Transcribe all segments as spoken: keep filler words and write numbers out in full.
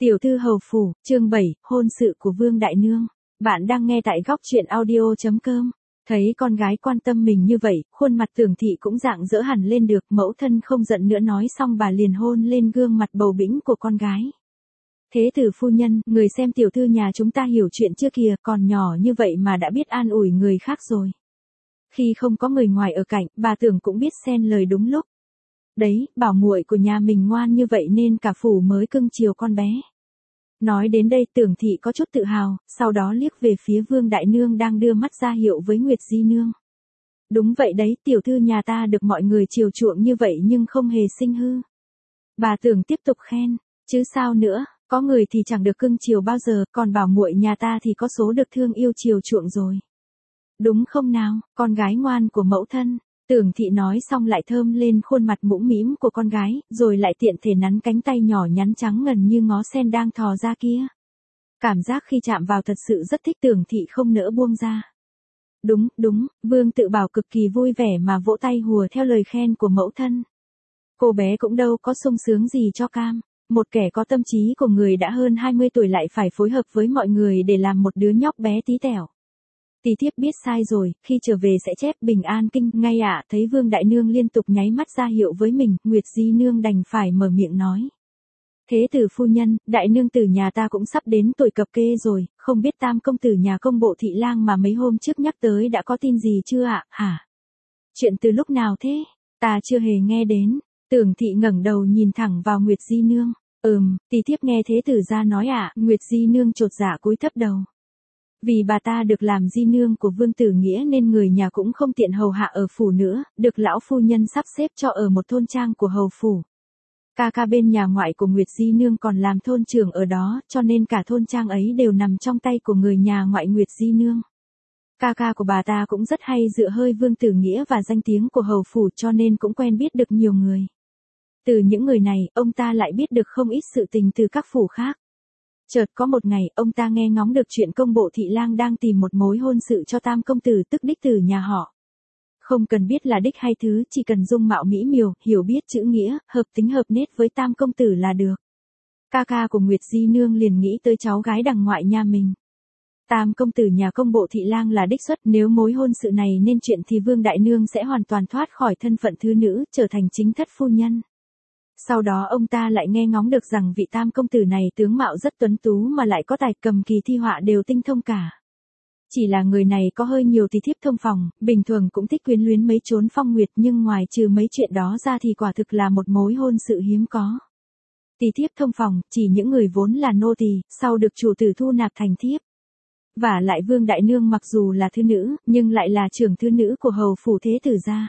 Tiểu thư hầu phủ, chương bảy, hôn sự của Vương Đại Nương. Bạn đang nghe tại góc truyện audio chấm com. Thấy con gái quan tâm mình như vậy, khuôn mặt Tưởng thị cũng rạng rỡ hẳn lên được, mẫu thân không giận nữa nói xong bà liền hôn lên gương mặt bầu bĩnh của con gái. Thế tử phu nhân, người xem tiểu thư nhà chúng ta hiểu chuyện chưa kìa, còn nhỏ như vậy mà đã biết an ủi người khác rồi. Khi không có người ngoài ở cạnh, bà Tưởng cũng biết xen lời đúng lúc. Đấy, bảo muội của nhà mình ngoan như vậy nên cả phủ mới cưng chiều con bé. Nói đến đây Tưởng thị có chút tự hào, sau đó liếc về phía Vương Đại Nương đang đưa mắt ra hiệu với Nguyệt Di Nương. Đúng vậy đấy, tiểu thư nhà ta được mọi người chiều chuộng như vậy nhưng không hề sinh hư. Bà Tưởng tiếp tục khen, chứ sao nữa, có người thì chẳng được cưng chiều bao giờ, còn bảo muội nhà ta thì có số được thương yêu chiều chuộng rồi. Đúng không nào, con gái ngoan của mẫu thân. Tưởng thị nói xong lại thơm lên khuôn mặt mũm mĩm của con gái, rồi lại tiện thể nắn cánh tay nhỏ nhắn trắng ngần như ngó sen đang thò ra kia. Cảm giác khi chạm vào thật sự rất thích, Tưởng thị không nỡ buông ra. Đúng, đúng, Vương Tự Bảo cực kỳ vui vẻ mà vỗ tay hùa theo lời khen của mẫu thân. Cô bé cũng đâu có sung sướng gì cho cam. Một kẻ có tâm trí của người đã hơn hai mươi tuổi lại phải phối hợp với mọi người để làm một đứa nhóc bé tí tẹo. Tỷ thiếp biết sai rồi, khi trở về sẽ chép bình an kinh ngay ạ. À, thấy Vương Đại Nương liên tục nháy mắt ra hiệu với mình, Nguyệt Di Nương đành phải mở miệng nói. Thế tử phu nhân, Đại Nương tử nhà ta cũng sắp đến tuổi cập kê rồi, không biết Tam công tử nhà công bộ thị lang mà mấy hôm trước nhắc tới đã có tin gì chưa ạ, à? Hả? Chuyện từ lúc nào thế? Ta chưa hề nghe đến. Tưởng thị ngẩng đầu nhìn thẳng vào Nguyệt Di Nương. Ừm, tỷ thiếp nghe thế tử ra nói ạ, à, Nguyệt Di Nương chột dạ cúi thấp đầu. Vì bà ta được làm di nương của Vương Tử Nghĩa nên người nhà cũng không tiện hầu hạ ở phủ nữa, được lão phu nhân sắp xếp cho ở một thôn trang của hầu phủ. Ca ca bên nhà ngoại của Nguyệt Di Nương còn làm thôn trưởng ở đó, cho nên cả thôn trang ấy đều nằm trong tay của người nhà ngoại Nguyệt Di Nương. Ca ca của bà ta cũng rất hay dựa hơi Vương Tử Nghĩa và danh tiếng của hầu phủ cho nên cũng quen biết được nhiều người. Từ những người này, ông ta lại biết được không ít sự tình từ các phủ khác. Chợt có một ngày, ông ta nghe ngóng được chuyện công bộ thị lang đang tìm một mối hôn sự cho Tam công tử tức đích tử nhà họ. Không cần biết là đích hay thứ, chỉ cần dung mạo mỹ miều, hiểu biết chữ nghĩa, hợp tính hợp nết với Tam công tử là được. Ca ca của Nguyệt Di Nương liền nghĩ tới cháu gái đằng ngoại nhà mình. Tam công tử nhà công bộ thị lang là đích xuất, nếu mối hôn sự này nên chuyện thì Vương Đại Nương sẽ hoàn toàn thoát khỏi thân phận thứ nữ, trở thành chính thất phu nhân. Sau đó ông ta lại nghe ngóng được rằng vị Tam công tử này tướng mạo rất tuấn tú mà lại có tài cầm kỳ thi họa đều tinh thông cả. Chỉ là người này có hơi nhiều tỷ thiếp thông phòng, bình thường cũng thích quyến luyến mấy chốn phong nguyệt, nhưng ngoài trừ mấy chuyện đó ra thì quả thực là một mối hôn sự hiếm có. Tỷ thiếp thông phòng, chỉ những người vốn là nô tỳ, sau được chủ tử thu nạp thành thiếp. Và lại Vương Đại Nương mặc dù là thư nữ, nhưng lại là trưởng thư nữ của hầu phủ thế tử gia.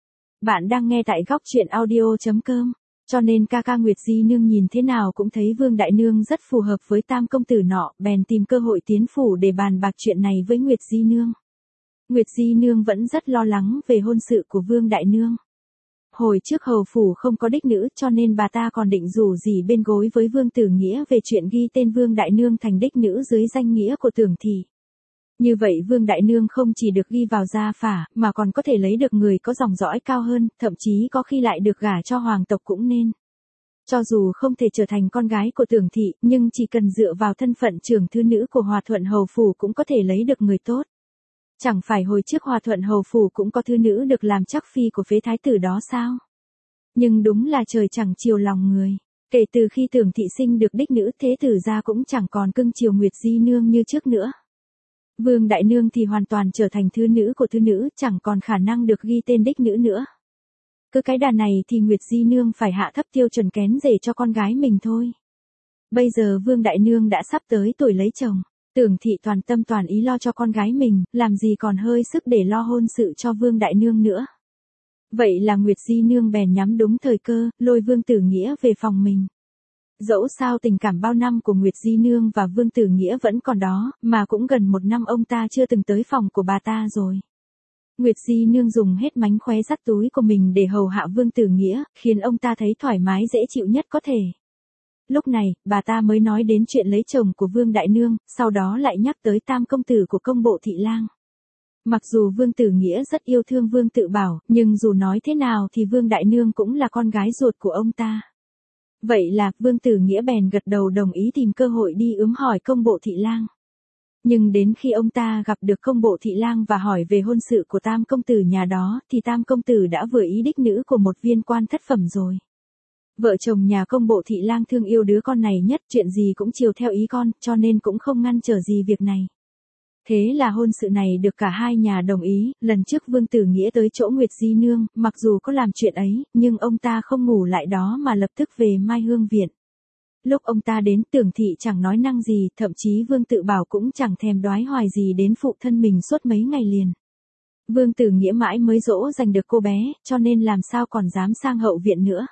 Bạn đang nghe tại góc truyện audio chấm com. Cho nên ca ca Nguyệt Di Nương nhìn thế nào cũng thấy Vương Đại Nương rất phù hợp với Tam công tử nọ, bèn tìm cơ hội tiến phủ để bàn bạc chuyện này với Nguyệt Di Nương. Nguyệt Di Nương vẫn rất lo lắng về hôn sự của Vương Đại Nương. Hồi trước hầu phủ không có đích nữ cho nên bà ta còn định rủ rỉ bên gối với Vương Tử Nghĩa về chuyện ghi tên Vương Đại Nương thành đích nữ dưới danh nghĩa của Tưởng thị. Như vậy Vương Đại Nương không chỉ được ghi vào gia phả, mà còn có thể lấy được người có dòng dõi cao hơn, thậm chí có khi lại được gả cho hoàng tộc cũng nên. Cho dù không thể trở thành con gái của Tưởng thị, nhưng chỉ cần dựa vào thân phận trưởng thư nữ của Hòa Thuận hầu phủ cũng có thể lấy được người tốt. Chẳng phải hồi trước Hòa Thuận hầu phủ cũng có thư nữ được làm chắc phi của phế thái tử đó sao? Nhưng đúng là trời chẳng chiều lòng người. Kể từ khi Tưởng thị sinh được đích nữ, thế tử gia cũng chẳng còn cưng chiều Nguyệt Di Nương như trước nữa. Vương Đại Nương thì hoàn toàn trở thành thư nữ của thư nữ, chẳng còn khả năng được ghi tên đích nữ nữa. Cứ cái đà này thì Nguyệt Di Nương phải hạ thấp tiêu chuẩn kén rể cho con gái mình thôi. Bây giờ Vương Đại Nương đã sắp tới tuổi lấy chồng, Tưởng thị toàn tâm toàn ý lo cho con gái mình, làm gì còn hơi sức để lo hôn sự cho Vương Đại Nương nữa. Vậy là Nguyệt Di Nương bèn nhắm đúng thời cơ, lôi Vương Tử Nghĩa về phòng mình. Dẫu sao tình cảm bao năm của Nguyệt Di Nương và Vương Tử Nghĩa vẫn còn đó, mà cũng gần một năm ông ta chưa từng tới phòng của bà ta rồi. Nguyệt Di Nương dùng hết mánh khóe dắt túi của mình để hầu hạ Vương Tử Nghĩa, khiến ông ta thấy thoải mái dễ chịu nhất có thể. Lúc này, bà ta mới nói đến chuyện lấy chồng của Vương Đại Nương, sau đó lại nhắc tới Tam công tử của công bộ thị lang. Mặc dù Vương Tử Nghĩa rất yêu thương Vương Tự Bảo, nhưng dù nói thế nào thì Vương Đại Nương cũng là con gái ruột của ông ta. Vậy là, Vương Tử Nghĩa bèn gật đầu đồng ý tìm cơ hội đi ướm hỏi công bộ thị lang. Nhưng đến khi ông ta gặp được công bộ thị lang và hỏi về hôn sự của tam công tử nhà đó, thì tam công tử đã vừa ý đích nữ của một viên quan thất phẩm rồi. Vợ chồng nhà công bộ thị lang thương yêu đứa con này nhất, chuyện gì cũng chiều theo ý con, cho nên cũng không ngăn trở gì việc này. Thế là hôn sự này được cả hai nhà đồng ý. Lần trước Vương Tử Nghĩa tới chỗ Nguyệt Di Nương, mặc dù có làm chuyện ấy, nhưng ông ta không ngủ lại đó mà lập tức về Mai Hương Viện. Lúc ông ta đến, Tưởng Thị chẳng nói năng gì, thậm chí Vương Tự Bảo cũng chẳng thèm đoái hoài gì đến phụ thân mình suốt mấy ngày liền. Vương Tử Nghĩa mãi mới dỗ dành được cô bé, cho nên làm sao còn dám sang hậu viện nữa.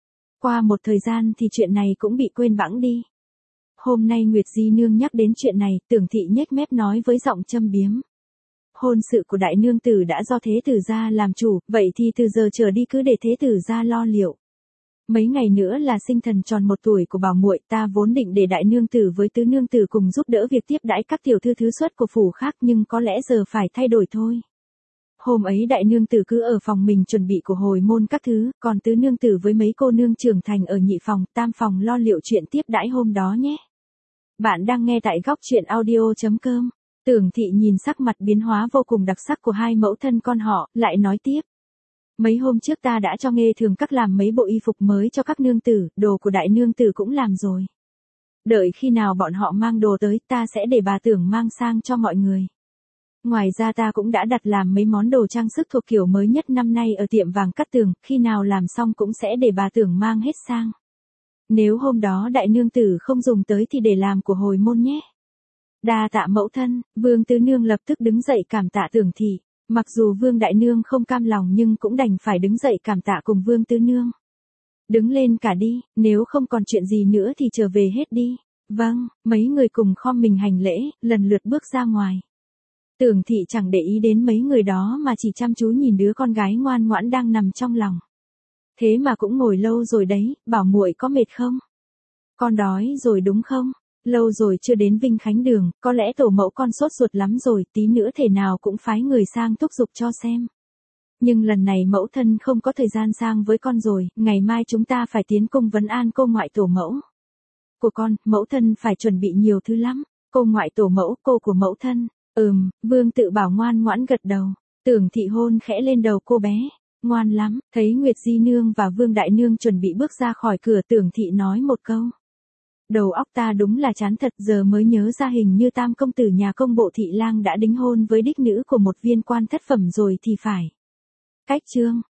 Qua một thời gian thì chuyện này cũng bị quên bẵng đi. Hôm nay Nguyệt Di Nương nhắc đến chuyện này, Tưởng Thị nhếch mép nói với giọng châm biếm. Hôn sự của đại nương tử đã do thế tử gia làm chủ, vậy thì từ giờ trở đi cứ để thế tử gia lo liệu. Mấy ngày nữa là sinh thần tròn một tuổi của bảo muội, ta vốn định để đại nương tử với tứ nương tử cùng giúp đỡ việc tiếp đãi các tiểu thư thứ xuất của phủ khác, nhưng có lẽ giờ phải thay đổi thôi. Hôm ấy đại nương tử cứ ở phòng mình chuẩn bị của hồi môn các thứ, còn tứ nương tử với mấy cô nương trưởng thành ở nhị phòng, tam phòng lo liệu chuyện tiếp đãi hôm đó nhé. Bạn đang nghe tại góc truyện audio chấm com. Tưởng Thị nhìn sắc mặt biến hóa vô cùng đặc sắc của hai mẫu thân con họ, lại nói tiếp. Mấy hôm trước ta đã cho Nghê Thường Các làm mấy bộ y phục mới cho các nương tử, đồ của đại nương tử cũng làm rồi. Đợi khi nào bọn họ mang đồ tới, ta sẽ để bà Tưởng mang sang cho mọi người. Ngoài ra ta cũng đã đặt làm mấy món đồ trang sức thuộc kiểu mới nhất năm nay ở tiệm vàng Cát Tường, khi nào làm xong cũng sẽ để bà Tưởng mang hết sang. Nếu hôm đó đại nương tử không dùng tới thì để làm của hồi môn nhé. Đa tạ mẫu thân. Vương tứ nương lập tức đứng dậy cảm tạ Tưởng Thị. Mặc dù Vương đại nương không cam lòng nhưng cũng đành phải đứng dậy cảm tạ cùng Vương tứ nương. Đứng lên cả đi, nếu không còn chuyện gì nữa thì trở về hết đi. Vâng, mấy người cùng khom mình hành lễ, lần lượt bước ra ngoài. Tưởng Thị chẳng để ý đến mấy người đó mà chỉ chăm chú nhìn đứa con gái ngoan ngoãn đang nằm trong lòng. Thế mà cũng ngồi lâu rồi đấy, bảo muội có mệt không? Con đói rồi đúng không? Lâu rồi chưa đến Vinh Khánh Đường, có lẽ tổ mẫu con sốt ruột lắm rồi, tí nữa thể nào cũng phái người sang thúc giục cho xem. Nhưng lần này mẫu thân không có thời gian sang với con rồi, ngày mai chúng ta phải tiến cung vấn an cô ngoại tổ mẫu. Của con, mẫu thân phải chuẩn bị nhiều thứ lắm. Cô ngoại tổ mẫu, cô của mẫu thân. Ừm, Vương Tự Bảo ngoan ngoãn gật đầu. Tưởng Thị hôn khẽ lên đầu cô bé. Ngoan lắm. Thấy Nguyệt Di Nương và Vương Đại Nương chuẩn bị bước ra khỏi cửa, Tưởng Thị nói một câu. Đầu óc ta đúng là chán thật, giờ mới nhớ ra hình như tam công tử nhà công bộ thị lang đã đính hôn với đích nữ của một viên quan thất phẩm rồi thì phải. Cách chương.